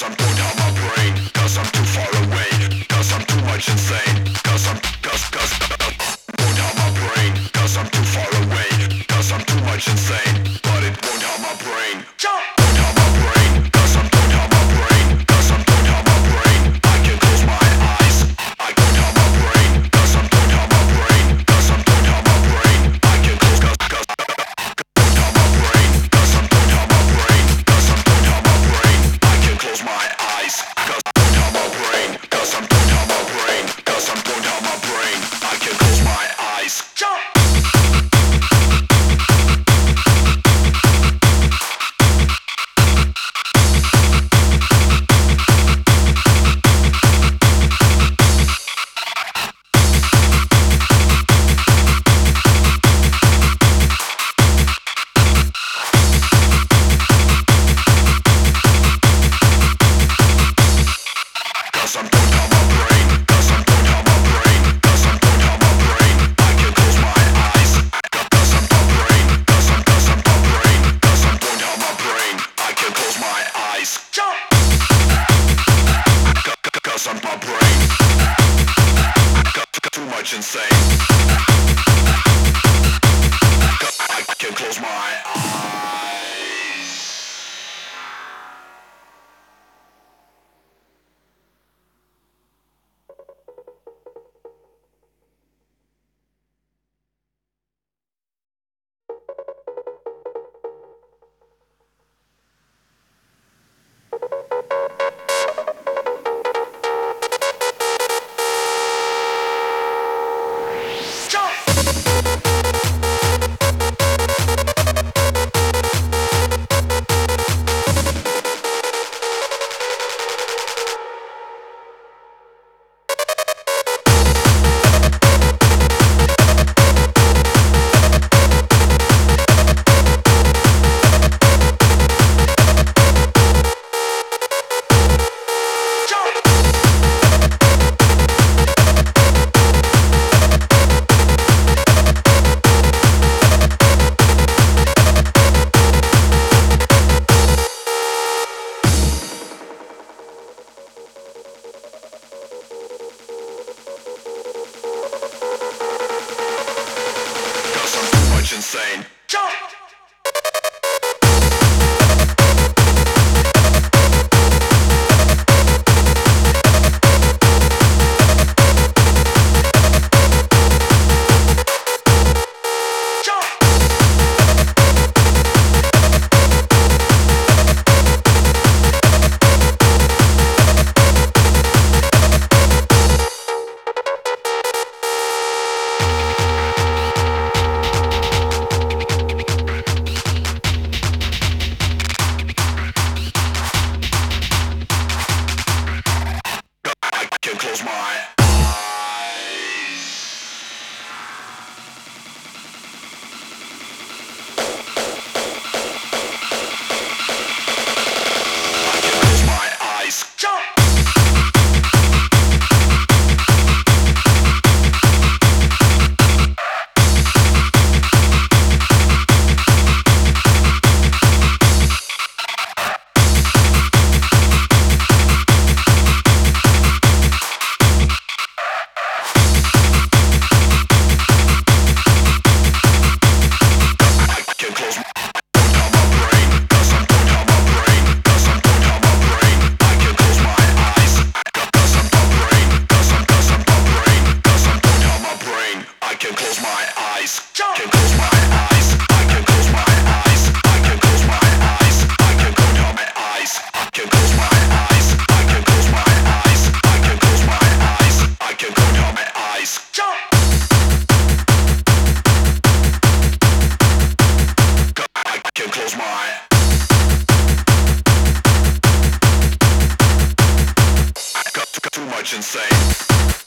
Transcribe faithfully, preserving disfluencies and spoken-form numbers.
I'm don't have my brain, cause I'm too far away, cause I'm too much insane, cause I'm, cause, cause, don't have my brain, cause I'm too far away, cause I'm too much insane, but it won't have my brain. Jump! Don't have my brain, cause I'm don't have my brain, cause I'm don't have my brain, I can close my eyes, I don't have my brain, cause I'm don't have my brain, cause I'm don't have my brain, I can close, cause, cause, don't have my brain, cause I'm don't have my brain, cause I'm don't have my brain, I can close my eyes, cause I don't have my brain, cause I'm don't have my brain, cause I'm don't have my brain, I can close my eyes. Jump! Cause I'm don't have my brain, cause I'm don't have my brain, cause I'm don't have my brain, I can close my eyes. Cause I'm my brain, cause I'm, cause I'm my brain, cause I'm don't have my brain, I can close my eyes. Jump! Cause I'm my brain, too much insane, I can close my eyes. Insane. Jump! Close my eyes. I can close my eyes. Jump! Close my got too much insane.